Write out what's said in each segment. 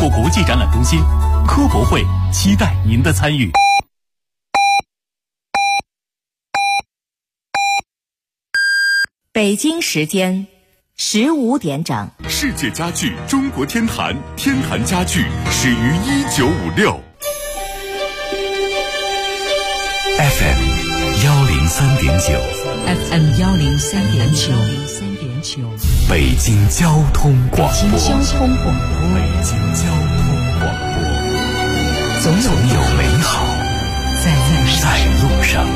国国际展览中心。科博会期待您的参与。 北京时间15点整。 世界家具中国天坛，天坛家具始于1956。 FM 103.9 FM 103.9 北京交通广播。 北京交通广播，总有美好在路上。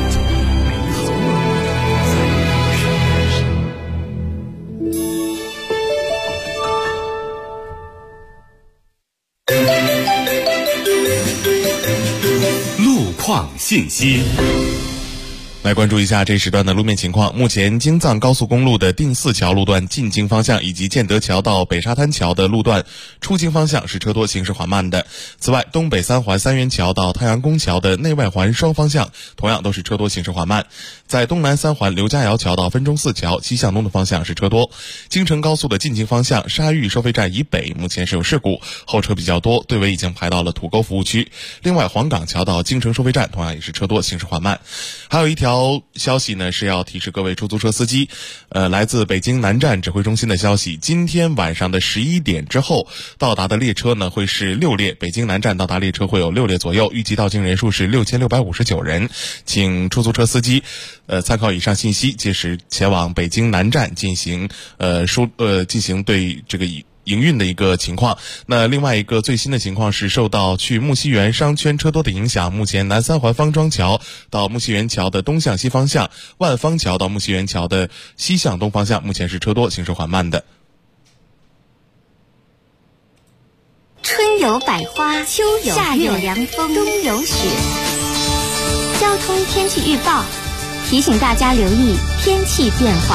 路况信息。 来关注一下这时段的路面情况。目前京藏高速公路的定四桥路段进京方向以及建德桥到北沙滩桥的路段出京方向是车多行驶缓慢的。此外，东北三环三元桥到太阳宫桥的内外环双方向同样都是车多行驶缓慢。在东南三环刘家窑桥到分钟寺桥西向东的方向是车多。京承高速的进京方向沙峪收费站以北目前是有事故，后车比较多，队尾已经排到了土沟服务区。另外，黄岗桥到京承收费站同样也是车多行驶缓慢。还有一条消息呢，是要提示各位出租车司机，来自北京南站指挥中心的消息，今天晚上的11点之后到达的列车呢会是6列，北京南站到达列车会有6列左右，预计到京人数是6659人，请出租车司机参考以上信息，届时前往北京南站进行对这个营运的一个情况。那另外一个最新的情况是，受到去木樨园商圈车多的影响，目前南三环方庄桥到木樨园桥的东向西方向，万方桥到木樨园桥的西向东方向目前是车多行驶缓慢的。 春有百花，秋有夏有凉风，冬有雪。交通天气预报提醒大家留意天气变化。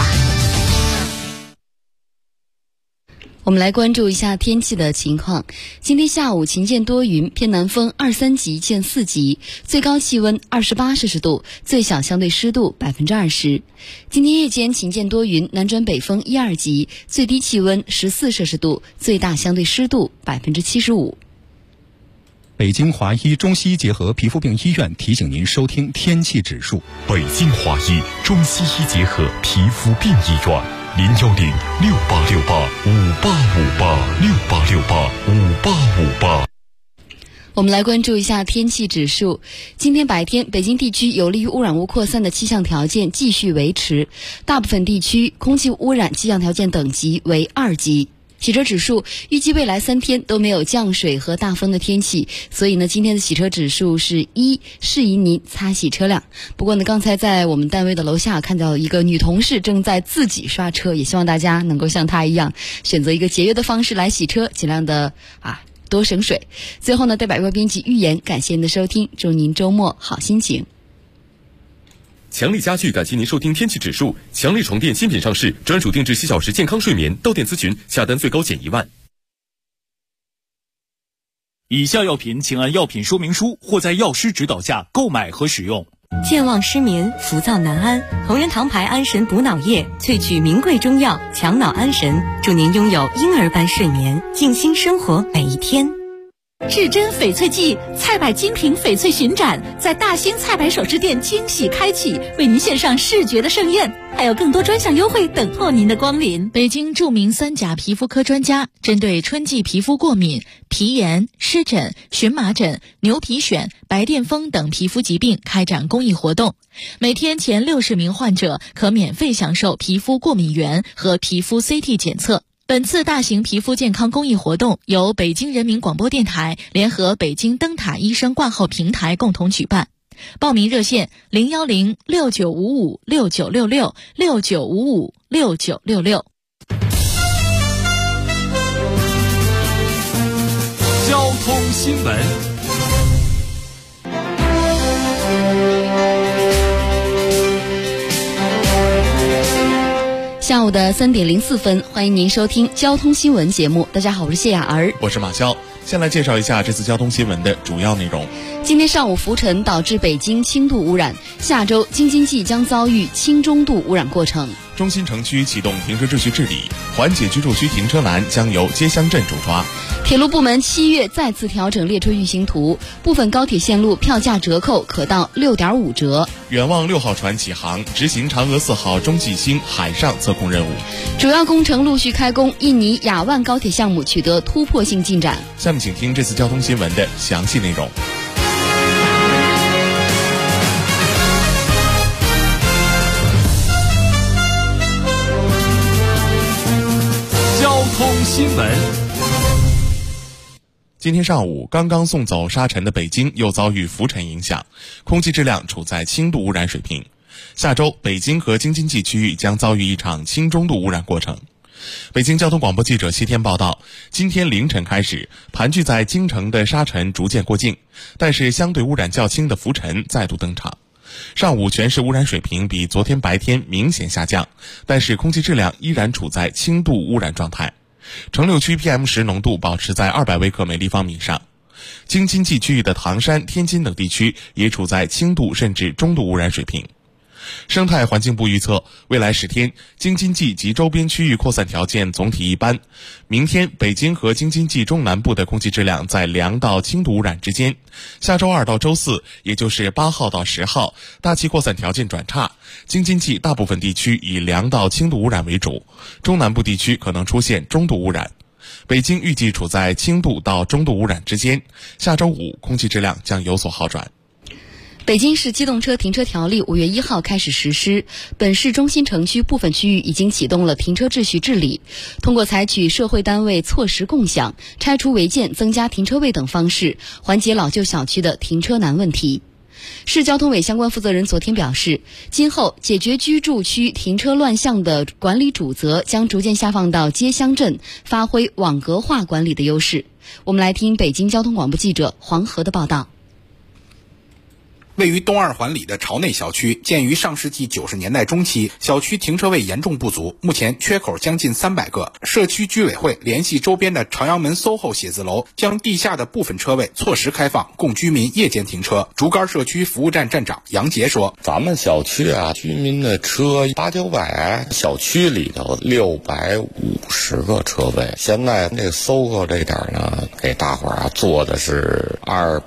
我们来关注一下天气的情况。今天下午晴间多云，偏南风2-3级见4级，最高气温28摄氏度，最小相对湿度20%。今天夜间晴间多云，南转北风1-2级，最低气温14摄氏度，最大相对湿度75%。 北京华医中西医结合皮肤病医院提醒您收听天气指数。 北京华医中西医结合皮肤病医院，010-6868-5858，6868-5858。 我们来关注一下天气指数。今天白天，北京地区有利于污染物扩散的气象条件继续维持，大部分地区空气污染气象条件等级为2级。洗车指数预计未来3天都没有降水和大风的天气，所以呢，今天的洗车指数是1，适宜您擦洗车辆。不过呢，刚才在我们单位的楼下看到一个女同事正在自己刷车，也希望大家能够像她一样，选择一个节约的方式来洗车，尽量的多省水。最后呢，代表微编辑预言，感谢您的收听，祝您周末好心情。 强力家具感谢您收听天气指数。强力床垫新品上市，专属定制7小时健康睡眠，到店咨询，下单最高减1万。 以下药品请按药品说明书或在药师指导下购买和使用。 健忘失眠、浮躁难安，同仁堂牌安神补脑液萃取名贵中药，强脑安神，祝您拥有婴儿般睡眠，静心生活每一天。 至臻翡翠季菜百精品翡翠巡展在大兴菜百首饰店惊喜开启，为您献上视觉的盛宴，还有更多专项优惠等候您的光临。 北京著名3甲皮肤科专家针对春季皮肤过敏、皮炎、湿疹、荨麻疹、牛皮癣、白癜风等皮肤疾病开展公益活动，每天前60名患者可免费享受皮肤过敏原和皮肤 CT 检测。本次大型皮肤健康公益活动由北京人民广播电台联合北京灯塔医生挂号平台共同举办。报名热线010-6955-6966，6955-6966。 交通新闻。 下午的3点04分，欢迎您收听交通新闻节目。大家好，我是谢雅儿， 我是马潇。先来介绍一下这次交通新闻的主要内容。 今天上午浮尘导致北京轻度污染，下周京津冀将遭遇轻中度污染过程。 中心城区启动停车秩序治理，缓解居住区停车难将由街乡镇主抓。 铁路部门7月再次调整列车运行图，部分高铁线路票价折扣可到6.5折。 远望6号船启航，执行嫦娥4号中继星海上测控任务。 主要工程陆续开工，印尼雅万高铁项目取得突破性进展。 下面请听这次交通新闻的详细内容。 交通新闻。 今天上午，刚刚送走沙尘的北京又遭遇浮尘影响，空气质量处在轻度污染水平。下周，北京和京津冀区域将遭遇一场轻中度污染过程。北京交通广播记者谢天报道，今天凌晨开始，盘踞在京城的沙尘逐渐过境，但是相对污染较轻的浮尘再度登场。上午全市污染水平比昨天白天明显下降，但是空气质量依然处在轻度污染状态。城六区 PM10 浓度保持在200微克每立方米上。京津冀区域的唐山、天津等地区也处在轻度甚至中度污染水平。生态环境部预测，未来10天，京津冀及周边区域扩散条件总体一般。明天，北京和京津冀中南部的空气质量在良到轻度污染之间。下周2到周4，也就是8号到10号，大气扩散条件转差，京津冀大部分地区以良到轻度污染为主，中南部地区可能出现中度污染。北京预计处在轻度到中度污染之间。下周5，空气质量将有所好转。 北京市机动车停车条例5月1号开始实施，本市中心城区部分区域已经启动了停车秩序治理，通过采取社会单位错时共享、拆除违建、增加停车位等方式，缓解老旧小区的停车难问题。市交通委相关负责人昨天表示，今后解决居住区停车乱象的管理主责将逐渐下放到街乡镇，发挥网格化管理的优势。我们来听北京交通广播记者黄河的报道。 位于东二环里的朝内小区，建于上世纪90年代中期，小区停车位严重不足，目前缺口将近300个。社区居委会联系周边的朝阳门 SOHO 写字楼，将地下的部分车位错时开放，供居民夜间停车。竹竿社区服务站站长杨杰说：“ 咱们小区啊，居民的车800-900，小区里头650个车位。现在这个 SOHO 这点呢，给大伙儿做的是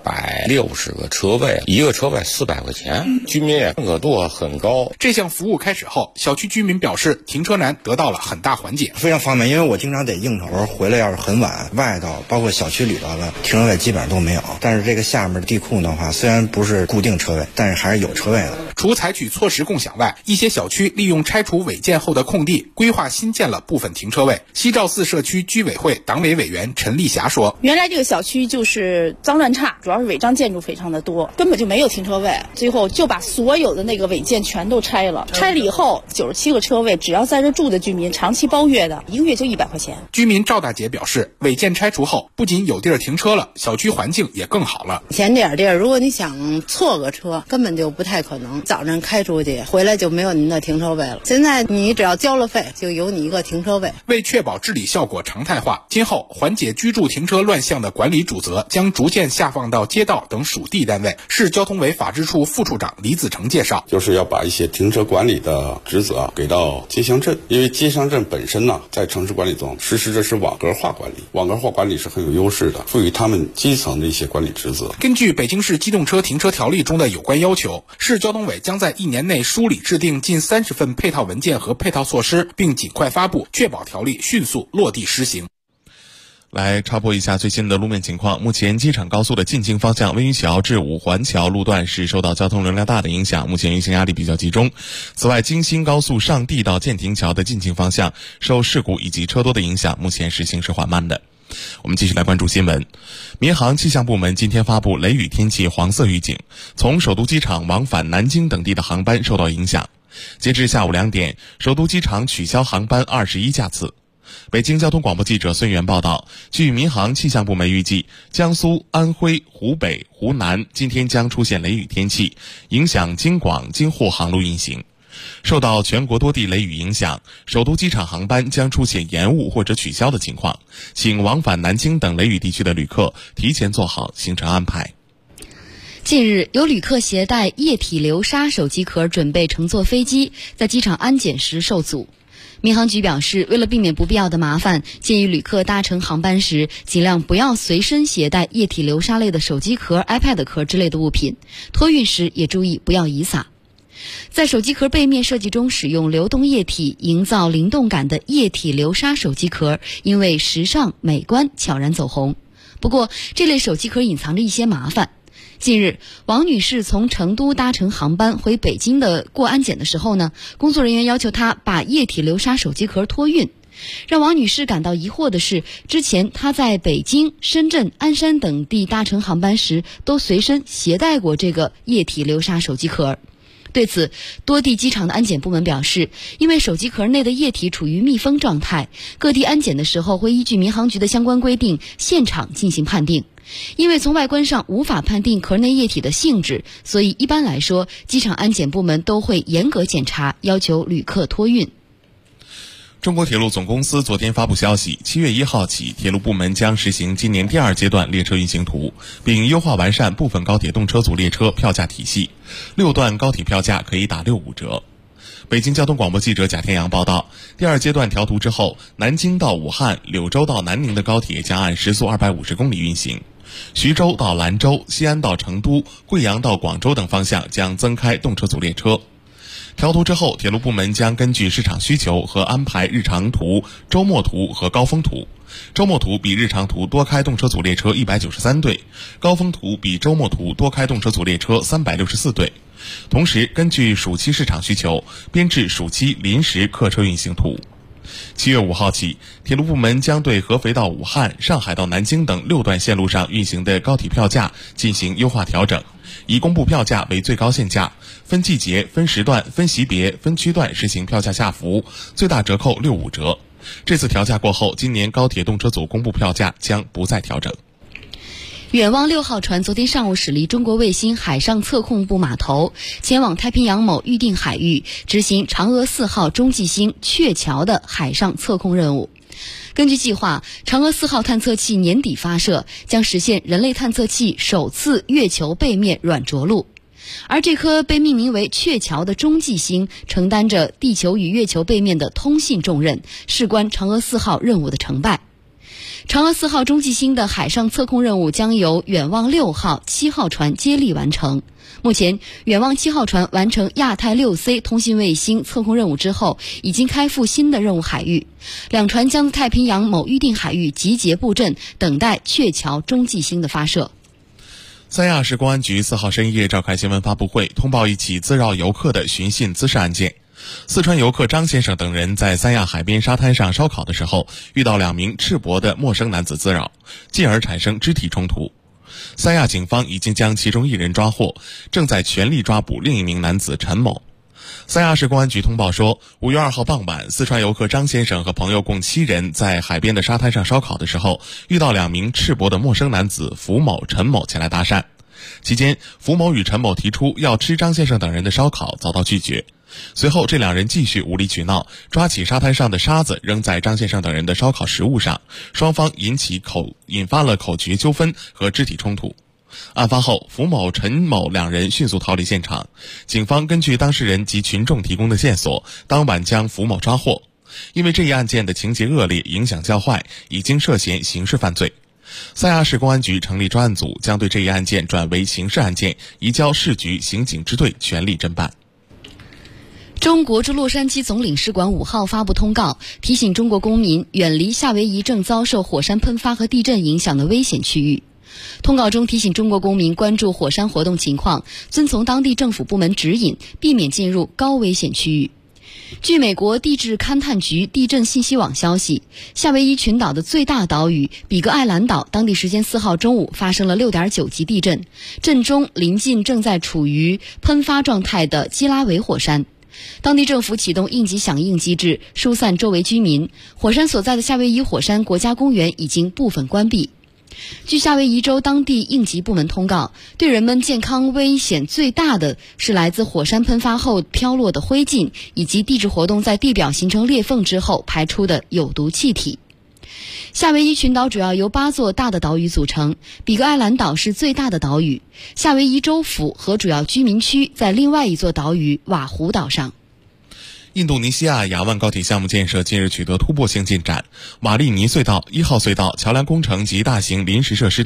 260个车位，一个车位400块钱，居民也认可度很高。” 这项服务开始后，小区居民表示停车难得到了很大缓解， 非常方便。因为我经常得应酬，回来要是很晚，外头包括小区里头的停车位基本上都没有。但是这个下面的地库的话，虽然不是固定车位，但是还是有车位的。 除采取错时共享外，一些小区利用拆除违建后的空地，规划新建了部分停车位。西照寺社区居委会党委委员陈丽霞说：“ 原来这个小区就是脏乱差，主要是违章建筑非常的多，根本就没有停车位。最后就把所有的那个违建全都拆了，拆了以后97个车位，只要在这住的居民长期包月的，一个月就100块钱。” 居民赵大姐表示，违建拆除后，不仅有地儿停车了，小区环境也更好了。 以前这点地儿，如果你想错个车，根本就不太可能。早上开出去，回来就没有您的停车位了。现在你只要交了费，就有你一个停车位。 为确保治理效果常态化，今后缓解居住停车乱象的管理主责将逐渐下放到街道等属地单位。市交通委法制处副处长李子成介绍， 就是要把一些停车管理的职责给到街乡镇，因为街乡镇本身呢，在城市管理中实施的是网格化管理，网格化管理是很有优势的，赋予他们基层的一些管理职责。 根据北京市机动车停车条例中的有关要求，市交通委将在1年内梳理制定近30份配套文件和配套措施，并尽快发布，确保条例迅速落地施行。 来插播一下最新的路面情况。目前机场高速的进京方向温榆桥至五环桥路段是受到交通流量大的影响，目前运行压力比较集中。此外，京新高速上地到建亭桥的进京方向受事故以及车多的影响，目前是行驶缓慢的。我们继续来关注新闻。民航气象部门今天发布雷雨天气黄色预警，从首都机场往返南京等地的航班受到影响。截至下午2点，首都机场取消航班21架次。北京交通广播记者孙源报道，据民航气象部门预计，江苏、安徽、湖北、湖南今天将出现雷雨天气，影响京广、京沪航路运行。受到全国多地雷雨影响，首都机场航班将出现延误或者取消的情况，请往返南京等雷雨地区的旅客提前做好行程安排。 近日，有旅客携带液体流沙手机壳准备乘坐飞机，在机场安检时受阻。民航局表示，为了避免不必要的麻烦，建议旅客搭乘航班时尽量不要随身携带液体流沙类的手机壳、iPad 壳之类的物品，托运时也注意不要遗撒。在手机壳背面设计中使用流动液体营造灵动感的液体流沙手机壳，因为时尚美观悄然走红。不过，这类手机壳隐藏着一些麻烦。近日，王女士从成都搭乘航班回北京的过安检的时候呢，工作人员要求她把液体流沙手机壳托运。让王女士感到疑惑的是，之前她在北京、深圳、鞍山等地搭乘航班时，都随身携带过这个液体流沙手机壳。对此，多地机场的安检部门表示，因为手机壳内的液体处于密封状态，各地安检的时候会依据民航局的相关规定，现场进行判定。因为从外观上无法判定壳内液体的性质，所以一般来说，机场安检部门都会严格检查，要求旅客托运。 中国铁路总公司昨天发布消息，7月1号起，铁路部门将实行今年第2阶段列车运行图，并优化完善部分高铁动车组列车票价体系，6段高铁票价可以打65折。北京交通广播记者贾天阳报道，第2阶段调图之后，南京到武汉、柳州到南宁的高铁将按时速250公里运行，徐州到兰州、西安到成都、贵阳到广州等方向将增开动车组列车。调图之后，铁路部门将根据市场需求和安排日常图、周末图和高峰图。周末图比日常图多开动车组列车193对，高峰图比周末图多开动车组列车364对。同时，根据暑期市场需求，编制暑期临时客车运行图。7月5号起，铁路部门将对合肥到武汉、上海到南京等6段线路上运行的高铁票价进行优化调整，以公布票价为最高限价，分季节、分时段、分级别、分区段实行票价下浮，最大折扣65折。这次调价过后，今年高铁动车组公布票价将不再调整。 远望6号船昨天上午驶离中国卫星海上测控部码头，前往太平洋某预定海域执行嫦娥4号中继星鹊桥的海上测控任务。根据计划，嫦娥4号探测器年底发射，将实现人类探测器首次月球背面软着陆。而这颗被命名为鹊桥的中继星承担着地球与月球背面的通信重任，事关嫦娥4号任务的成败。嫦娥4号中继星的海上测控任务将由远望6号、7号船接力完成。目前，远望7号船完成亚太6C 通信卫星测控任务之后，已经开赴新的任务海域。两船将在太平洋某预定海域集结布阵，等待鹊桥中继星的发射。 三亚市公安局4号深夜召开新闻发布会，通报一起滋扰游客的寻衅滋事案件。四川游客张先生等人在三亚海边沙滩上烧烤的时候，遇到2名赤膊的陌生男子滋扰，进而产生肢体冲突。三亚警方已经将其中1人抓获，正在全力抓捕另一名男子陈某。三亚市公安局通报说，5月2号傍晚，四川游客张先生和朋友共7人在海边的沙滩上烧烤的时候，遇到2名赤膊的陌生男子符某、陈某前来搭讪。期间，符某与陈某提出要吃张先生等人的烧烤，遭到拒绝。随后，这2人继续无理取闹，抓起沙滩上的沙子扔在张先生等人的烧烤食物上，双方引发了口角纠纷和肢体冲突。案发后，符某、陈某2人迅速逃离现场。警方根据当事人及群众提供的线索，当晚将符某抓获。因为这一案件的情节恶劣，影响较坏，已经涉嫌刑事犯罪。三亚市公安局成立专案组，将对这一案件转为刑事案件，移交市局刑警支队全力侦办。 中国驻洛杉矶总领事馆5号发布通告，提醒中国公民远离夏威夷正遭受火山喷发和地震影响的危险区域。通告中提醒中国公民关注火山活动情况，遵从当地政府部门指引，避免进入高危险区域。据美国地质勘探局地震信息网消息，夏威夷群岛的最大岛屿比格艾兰岛当地时间4号中午发生了 6.9 级地震，震中临近正在处于喷发状态的基拉维火山。当地政府启动应急响应机制，疏散周围居民。火山所在的夏威夷火山国家公园已经部分关闭。据夏威夷州当地应急部门通告，对人们健康危险最大的是来自火山喷发后飘落的灰烬，以及地质活动在地表形成裂缝之后排出的有毒气体。 夏威夷群岛主要由8座大的岛屿组成，比格艾兰岛是最大的岛屿。夏威夷州府和主要居民区在另外一座岛屿瓦胡岛上。 印度尼西亚雅万高铁项目建设近日取得突破性进展，瓦利尼隧道、1号隧道桥梁工程及大型临时设施